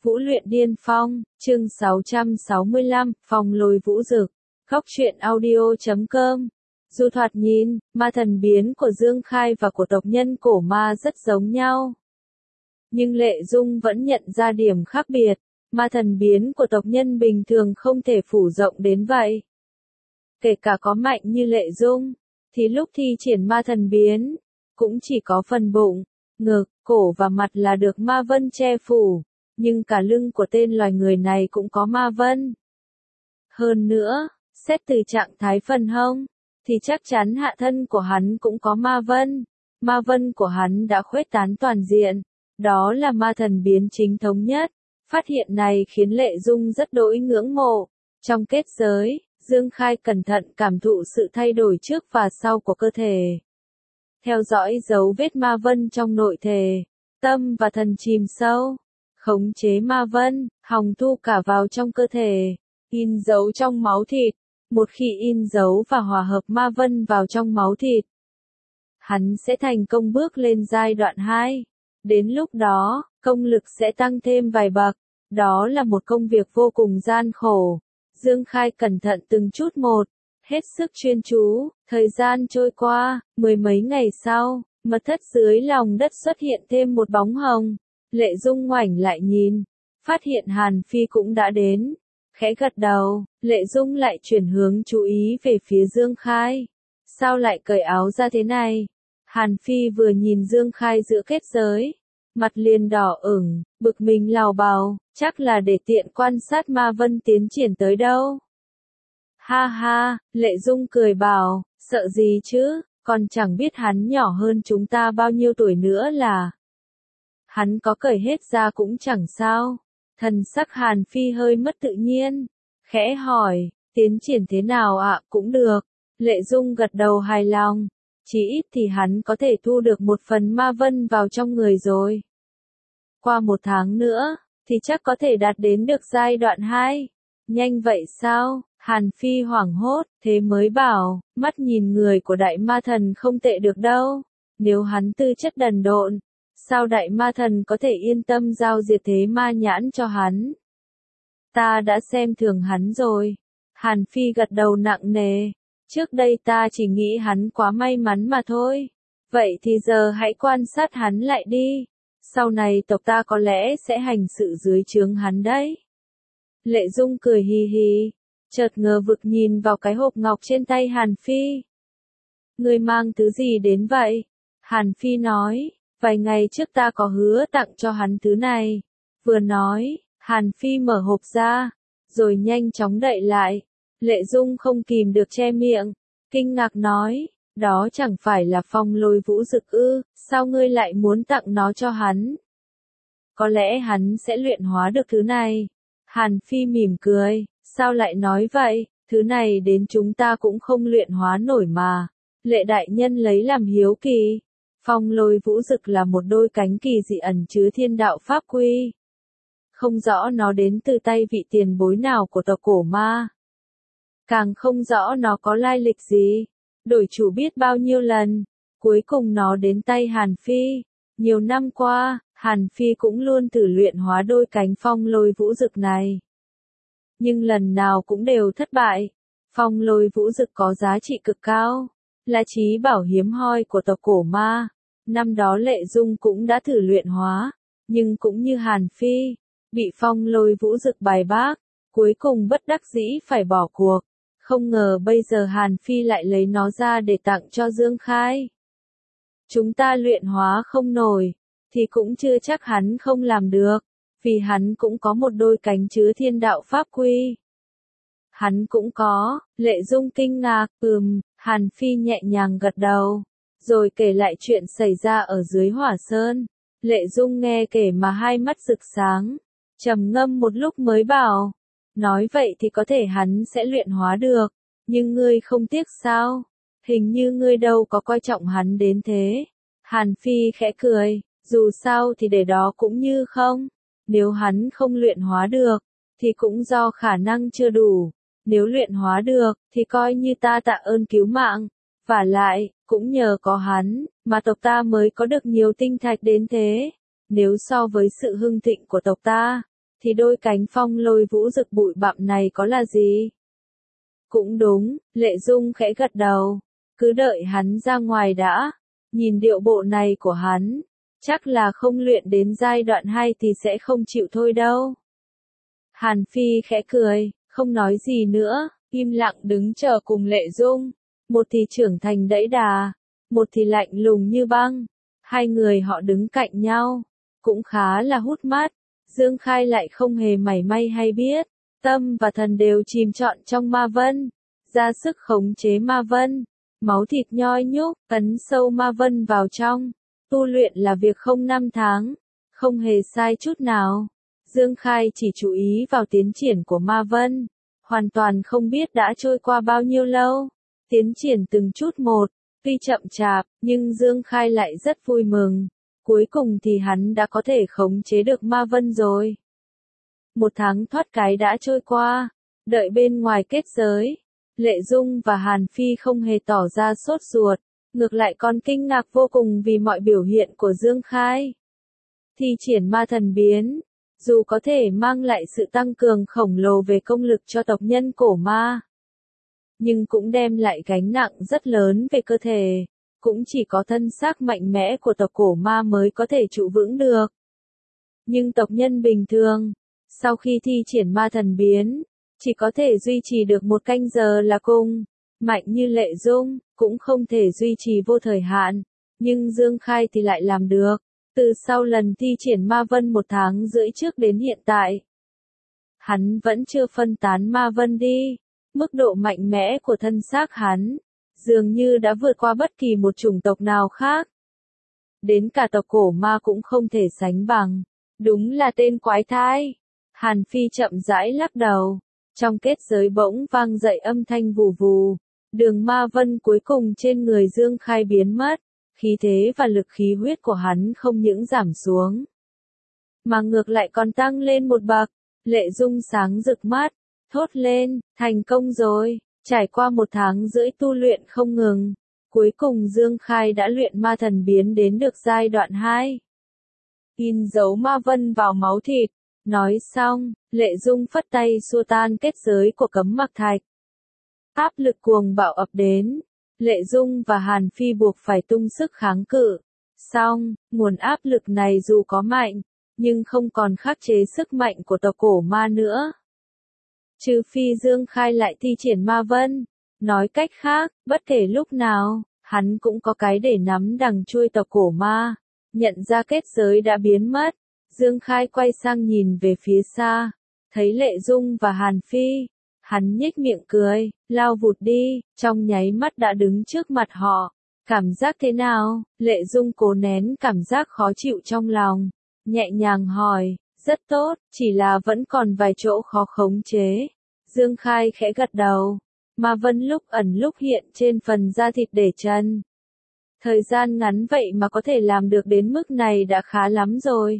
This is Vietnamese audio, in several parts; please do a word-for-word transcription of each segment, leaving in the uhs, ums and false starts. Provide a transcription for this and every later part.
Vũ luyện điên phong, chương sáu trăm sáu mươi lăm, phong lôi vũ dực. Góc truyện audio chấm com. Dù thoạt nhìn, ma thần biến của Dương Khai và của tộc nhân cổ ma rất giống nhau. Nhưng Lệ Dung vẫn nhận ra điểm khác biệt, ma thần biến của tộc nhân bình thường không thể phủ rộng đến vậy. Kể cả có mạnh như Lệ Dung, thì lúc thi triển ma thần biến, cũng chỉ có phần bụng, ngực, cổ và mặt là được ma vân che phủ. Nhưng cả lưng của tên loài người này cũng có ma vân. Hơn nữa, xét từ trạng thái phần hông, thì chắc chắn hạ thân của hắn cũng có ma vân. Ma vân của hắn đã khuếch tán toàn diện. Đó là ma thần biến chính thống nhất. Phát hiện này khiến Lệ Dung rất đỗi ngưỡng mộ. Trong kết giới, Dương Khai cẩn thận cảm thụ sự thay đổi trước và sau của cơ thể. Theo dõi dấu vết ma vân trong nội thể, tâm và thần chìm sâu. Khống chế ma vân, hòng thu cả vào trong cơ thể, in dấu trong máu thịt. Một khi in dấu và hòa hợp ma vân vào trong máu thịt, hắn sẽ thành công bước lên giai đoạn hai. Đến lúc đó, công lực sẽ tăng thêm vài bậc. Đó là một công việc vô cùng gian khổ. Dương Khai cẩn thận từng chút một, hết sức chuyên chú. Thời gian trôi qua, mười mấy ngày sau, mật thất dưới lòng đất xuất hiện thêm một bóng hồng. Lệ Dung ngoảnh lại nhìn, phát hiện Hàn Phi cũng đã đến. Khẽ gật đầu, Lệ Dung lại chuyển hướng chú ý về phía Dương Khai. Sao lại cởi áo ra thế này? Hàn Phi vừa nhìn Dương Khai giữa kết giới, mặt liền đỏ ửng, bực mình lào bào, chắc là để tiện quan sát ma vân tiến triển tới đâu. Ha ha, Lệ Dung cười bảo, sợ gì chứ, còn chẳng biết hắn nhỏ hơn chúng ta bao nhiêu tuổi nữa là. Hắn có cởi hết ra cũng chẳng sao. Thần sắc Hàn Phi hơi mất tự nhiên. Khẽ hỏi, tiến triển thế nào ạ? Cũng được. Lệ Dung gật đầu hài lòng. Chỉ ít thì hắn có thể thu được một phần ma vân vào trong người rồi. Qua một tháng nữa, thì chắc có thể đạt đến được giai đoạn hai. Nhanh vậy sao? Hàn Phi hoảng hốt, thế mới bảo, mắt nhìn người của đại ma thần không tệ được đâu. Nếu hắn tư chất đần độn, sao đại ma thần có thể yên tâm giao diệt thế ma nhãn cho hắn? Ta đã xem thường hắn rồi. Hàn Phi gật đầu nặng nề. Trước đây ta chỉ nghĩ hắn quá may mắn mà thôi. Vậy thì giờ hãy quan sát hắn lại đi. Sau này tộc ta có lẽ sẽ hành sự dưới trướng hắn đấy. Lệ Dung cười hì hì, chợt ngờ vực nhìn vào cái hộp ngọc trên tay Hàn Phi. Ngươi mang thứ gì đến vậy? Hàn Phi nói. Vài ngày trước ta có hứa tặng cho hắn thứ này. Vừa nói, Hàn Phi mở hộp ra, rồi nhanh chóng đậy lại. Lệ Dung không kìm được che miệng, kinh ngạc nói, đó chẳng phải là phong lôi vũ dực ư, sao ngươi lại muốn tặng nó cho hắn? Có lẽ hắn sẽ luyện hóa được thứ này. Hàn Phi mỉm cười, sao lại nói vậy, thứ này đến chúng ta cũng không luyện hóa nổi mà. Lệ đại nhân lấy làm hiếu kỳ. Phong lôi vũ dực là một đôi cánh kỳ dị ẩn chứa thiên đạo pháp quy. Không rõ nó đến từ tay vị tiền bối nào của tộc cổ ma. Càng không rõ nó có lai lịch gì. Đổi chủ biết bao nhiêu lần. Cuối cùng nó đến tay Hàn Phi. Nhiều năm qua, Hàn Phi cũng luôn thử luyện hóa đôi cánh phong lôi vũ dực này. Nhưng lần nào cũng đều thất bại. Phong lôi vũ dực có giá trị cực cao. Là trí bảo hiếm hoi của tộc cổ ma. Năm đó Lệ Dung cũng đã thử luyện hóa, nhưng cũng như Hàn Phi, bị phong lôi vũ dực bài bác, cuối cùng bất đắc dĩ phải bỏ cuộc. Không ngờ bây giờ Hàn Phi lại lấy nó ra để tặng cho Dương Khai. Chúng ta luyện hóa không nổi, thì cũng chưa chắc hắn không làm được, vì hắn cũng có một đôi cánh chứa thiên đạo pháp quy. Hắn cũng có. Lệ Dung kinh ngạc, ừm, Hàn Phi nhẹ nhàng gật đầu, rồi kể lại chuyện xảy ra ở dưới Hỏa Sơn. Lệ Dung nghe kể mà hai mắt rực sáng, trầm ngâm một lúc mới bảo, nói vậy thì có thể hắn sẽ luyện hóa được, nhưng ngươi không tiếc sao? Hình như ngươi đâu có coi trọng hắn đến thế. Hàn Phi khẽ cười, dù sao thì để đó cũng như không. Nếu hắn không luyện hóa được, thì cũng do khả năng chưa đủ. Nếu luyện hóa được, thì coi như ta tạ ơn cứu mạng. Vả lại, cũng nhờ có hắn, mà tộc ta mới có được nhiều tinh thạch đến thế. Nếu so với sự hưng thịnh của tộc ta, thì đôi cánh phong lôi vũ rực bụi bặm này có là gì? Cũng đúng, Lệ Dung khẽ gật đầu, cứ đợi hắn ra ngoài đã, nhìn điệu bộ này của hắn, chắc là không luyện đến giai đoạn hai thì sẽ không chịu thôi đâu. Hàn Phi khẽ cười, không nói gì nữa, im lặng đứng chờ cùng Lệ Dung, một thì trưởng thành đẫy đà, một thì lạnh lùng như băng, hai người họ đứng cạnh nhau, cũng khá là hút mắt, Dương Khai lại không hề mảy may hay biết, tâm và thần đều chìm trọn trong ma vân, ra sức khống chế ma vân, máu thịt nhoi nhúc, ấn sâu ma vân vào trong, tu luyện là việc không năm tháng, không hề sai chút nào. Dương Khai chỉ chú ý vào tiến triển của ma vân, hoàn toàn không biết đã trôi qua bao nhiêu lâu, tiến triển từng chút một, tuy chậm chạp, nhưng Dương Khai lại rất vui mừng, cuối cùng thì hắn đã có thể khống chế được ma vân rồi. Một tháng thoát cái đã trôi qua, đợi bên ngoài kết giới, Lệ Dung và Hàn Phi không hề tỏ ra sốt ruột, ngược lại còn kinh ngạc vô cùng vì mọi biểu hiện của Dương Khai. Thi triển ma thần biến, dù có thể mang lại sự tăng cường khổng lồ về công lực cho tộc nhân cổ ma, nhưng cũng đem lại gánh nặng rất lớn về cơ thể, cũng chỉ có thân xác mạnh mẽ của tộc cổ ma mới có thể trụ vững được. Nhưng tộc nhân bình thường, sau khi thi triển ma thần biến, chỉ có thể duy trì được một canh giờ là cùng, mạnh như Lệ Dung, cũng không thể duy trì vô thời hạn, nhưng Dương Khai thì lại làm được, từ sau lần thi triển ma vân một tháng rưỡi trước đến hiện tại. Hắn vẫn chưa phân tán ma vân đi, mức độ mạnh mẽ của thân xác hắn, dường như đã vượt qua bất kỳ một chủng tộc nào khác. Đến cả tộc cổ ma cũng không thể sánh bằng, đúng là tên quái thai. Hàn Phi chậm rãi lắc đầu, trong kết giới bỗng vang dậy âm thanh vù vù, đường ma vân cuối cùng trên người Dương Khai biến mất, khí thế và lực khí huyết của hắn không những giảm xuống, mà ngược lại còn tăng lên một bậc. Lệ Dung sáng rực mắt, thốt lên, thành công rồi, trải qua một tháng rưỡi tu luyện không ngừng, cuối cùng Dương Khai đã luyện ma thần biến đến được giai đoạn hai. In dấu ma vân vào máu thịt, nói xong, Lệ Dung phất tay xua tan kết giới của cấm mặc thạch. Áp lực cuồng bạo ập đến, Lệ Dung và Hàn Phi buộc phải tung sức kháng cự. Song, nguồn áp lực này dù có mạnh, nhưng không còn khắc chế sức mạnh của tộc cổ ma nữa. Trừ phi Dương Khai lại thi triển ma vân, nói cách khác, bất kể lúc nào, hắn cũng có cái để nắm đằng chui tộc cổ ma. Nhận ra kết giới đã biến mất, Dương Khai quay sang nhìn về phía xa, thấy Lệ Dung và Hàn Phi. Hắn nhếch miệng cười, lao vụt đi, trong nháy mắt đã đứng trước mặt họ. Cảm giác thế nào? Lệ Dung cố nén cảm giác khó chịu trong lòng, nhẹ nhàng hỏi, rất tốt, chỉ là vẫn còn vài chỗ khó khống chế. Dương Khai khẽ gật đầu, ma vân lúc ẩn lúc hiện trên phần da thịt để chân. Thời gian ngắn vậy mà có thể làm được đến mức này đã khá lắm rồi.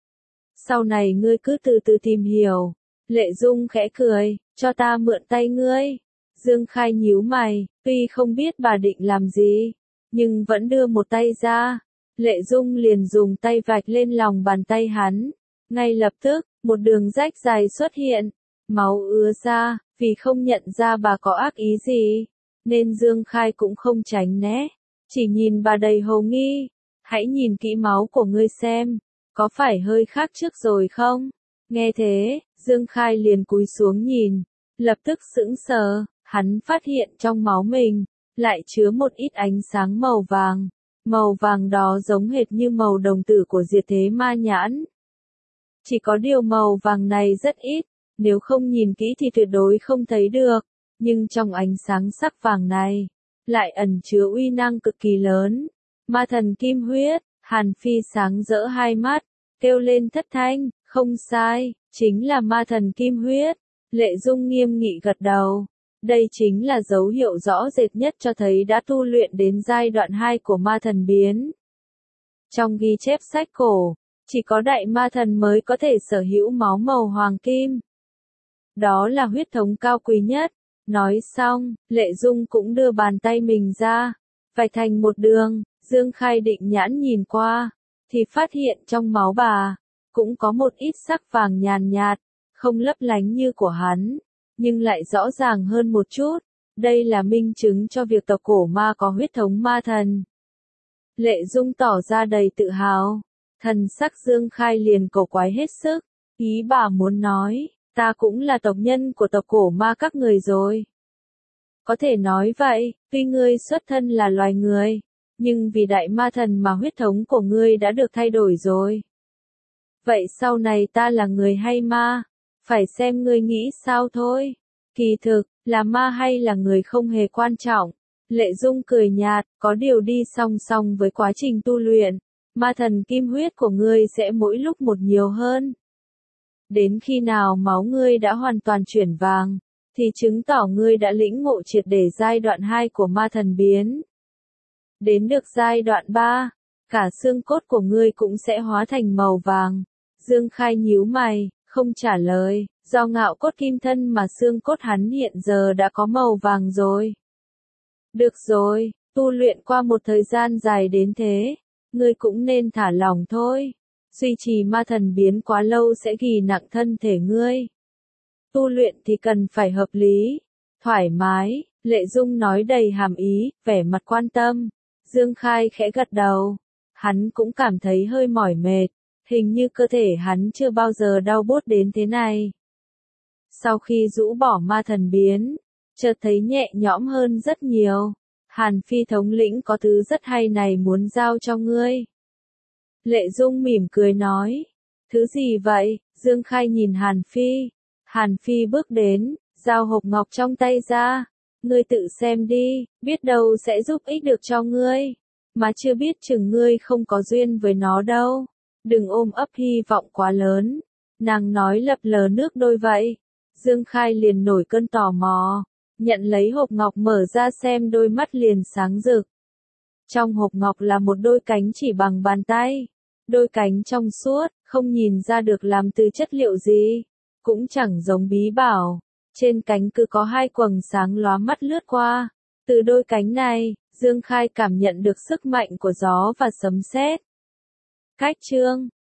Sau này ngươi cứ từ từ tìm hiểu. Lệ Dung khẽ cười, cho ta mượn tay ngươi. Dương Khai nhíu mày, tuy không biết bà định làm gì, nhưng vẫn đưa một tay ra. Lệ Dung liền dùng tay vạch lên lòng bàn tay hắn. Ngay lập tức, một đường rách dài xuất hiện, máu ứa ra, vì không nhận ra bà có ác ý gì, nên Dương Khai cũng không tránh né, chỉ nhìn bà đầy hồ nghi. Hãy nhìn kỹ máu của ngươi xem, có phải hơi khác trước rồi không? Nghe thế, Dương Khai liền cúi xuống nhìn, lập tức sững sờ, hắn phát hiện trong máu mình, lại chứa một ít ánh sáng màu vàng. Màu vàng đó giống hệt như màu đồng tử của diệt thế ma nhãn. Chỉ có điều màu vàng này rất ít, nếu không nhìn kỹ thì tuyệt đối không thấy được, nhưng trong ánh sáng sắc vàng này, lại ẩn chứa uy năng cực kỳ lớn. Ma thần kim huyết, Hàn Phi sáng rỡ hai mắt, kêu lên thất thanh, không sai, chính là ma thần kim huyết. Lệ Dung nghiêm nghị gật đầu. Đây chính là dấu hiệu rõ rệt nhất cho thấy đã tu luyện đến giai đoạn hai của ma thần biến. Trong ghi chép sách cổ, chỉ có đại ma thần mới có thể sở hữu máu màu hoàng kim. Đó là huyết thống cao quý nhất. Nói xong, Lệ Dung cũng đưa bàn tay mình ra, vạch thành một đường. Dương Khai định nhãn nhìn qua, thì phát hiện trong máu bà, cũng có một ít sắc vàng nhàn nhạt, không lấp lánh như của hắn, nhưng lại rõ ràng hơn một chút. Đây là minh chứng cho việc tộc cổ ma có huyết thống ma thần. Lệ Dung tỏ ra đầy tự hào, thần sắc Dương Khai liền cổ quái hết sức, ý bà muốn nói, ta cũng là tộc nhân của tộc cổ ma các người rồi. Có thể nói vậy, tuy ngươi xuất thân là loài người, nhưng vì đại ma thần mà huyết thống của ngươi đã được thay đổi rồi. Vậy sau này ta là người hay ma? Phải xem ngươi nghĩ sao thôi. Kỳ thực, là ma hay là người không hề quan trọng. Lệ Dung cười nhạt, có điều đi song song với quá trình tu luyện, ma thần kim huyết của ngươi sẽ mỗi lúc một nhiều hơn. Đến khi nào máu ngươi đã hoàn toàn chuyển vàng, thì chứng tỏ ngươi đã lĩnh ngộ triệt để giai đoạn hai của ma thần biến. Đến được giai đoạn ba, cả xương cốt của ngươi cũng sẽ hóa thành màu vàng. Dương Khai nhíu mày, không trả lời, do ngạo cốt kim thân mà xương cốt hắn hiện giờ đã có màu vàng rồi. Được rồi, tu luyện qua một thời gian dài đến thế, ngươi cũng nên thả lỏng thôi. Duy trì ma thần biến quá lâu sẽ ghi nặng thân thể ngươi. Tu luyện thì cần phải hợp lý, thoải mái, Lệ Dung nói đầy hàm ý, vẻ mặt quan tâm. Dương Khai khẽ gật đầu, hắn cũng cảm thấy hơi mỏi mệt, hình như cơ thể hắn chưa bao giờ đau buốt đến thế này. Sau khi rũ bỏ ma thần biến, chợt thấy nhẹ nhõm hơn rất nhiều. Hàn Phi thống lĩnh có thứ rất hay này muốn giao cho ngươi. Lệ Dung mỉm cười nói, thứ gì vậy? Dương Khai nhìn Hàn Phi. Hàn Phi bước đến, giao hộp ngọc trong tay ra. Ngươi tự xem đi, biết đâu sẽ giúp ích được cho ngươi. Mà chưa biết chừng ngươi không có duyên với nó đâu. Đừng ôm ấp hy vọng quá lớn. Nàng nói lập lờ nước đôi vậy. Dương Khai liền nổi cơn tò mò. Nhận lấy hộp ngọc mở ra xem, đôi mắt liền sáng rực. Trong hộp ngọc là một đôi cánh chỉ bằng bàn tay. Đôi cánh trong suốt, không nhìn ra được làm từ chất liệu gì. Cũng chẳng giống bí bảo. Trên cánh cứ có hai quầng sáng lóa mắt lướt qua. Từ đôi cánh này, Dương Khai cảm nhận được sức mạnh của gió và sấm sét. Cách chương